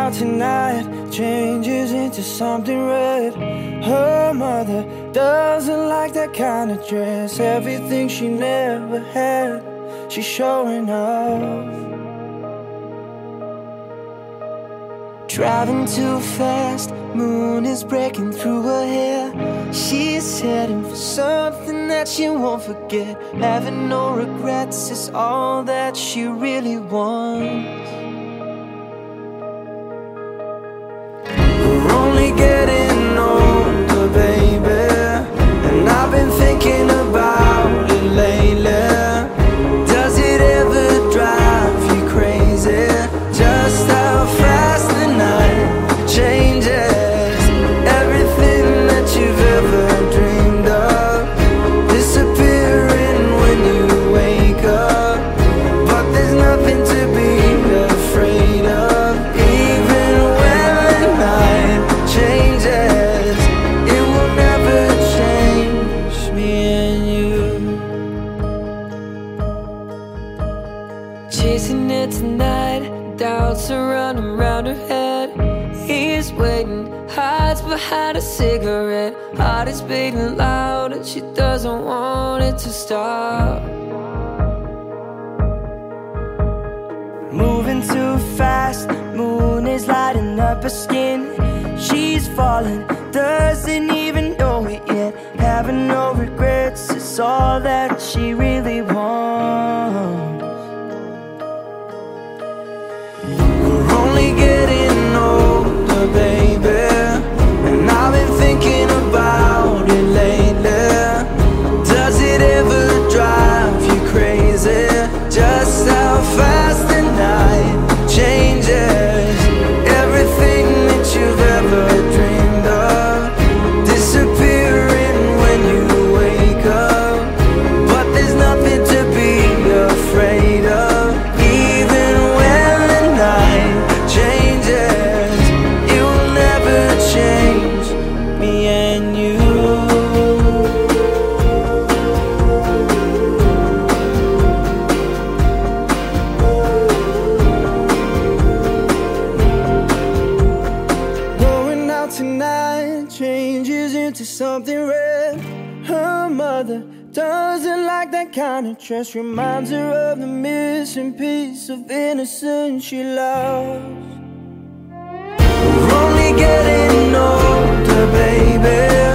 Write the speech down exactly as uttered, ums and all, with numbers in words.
out tonight changes into something red. Her mother doesn't like that kind of dress. Everything she never had, she's showing off. Driving too fast, moon is breaking through her hair. She's heading for something that she won't forget. Having no regrets is all that she really wants. We're only getting older, baby, and I've been thinking about it lately. Does it ever drive you crazy? Just how fast the night changes. Everything that you've ever dreamed of disappearing when you wake up. But there's nothing to be afraid of. Even when the night changes, it will never change me and you. Chasing it tonight, doubts are running round her head. He's waiting, hides behind a cigarette. Heart is beating loud and she doesn't want it to stop. Moving too fast, moon is lighting up her skin. She's falling, doesn't even know it yet. Having no regrets is all that she really wants. We're only getting older, baby, and I've been thinking about it lately. Does it ever drive you crazy? Just how fast the night changes. Everything that you've ever dreamed of disappearing when you wake up. But there's nothing to be afraid of. Even when the night changes, it will never change me and you. Going out tonight changes into something red. Her mother doesn't like that kind of dress. Reminds her of the missing piece of innocence she lost. We're only getting older, baby,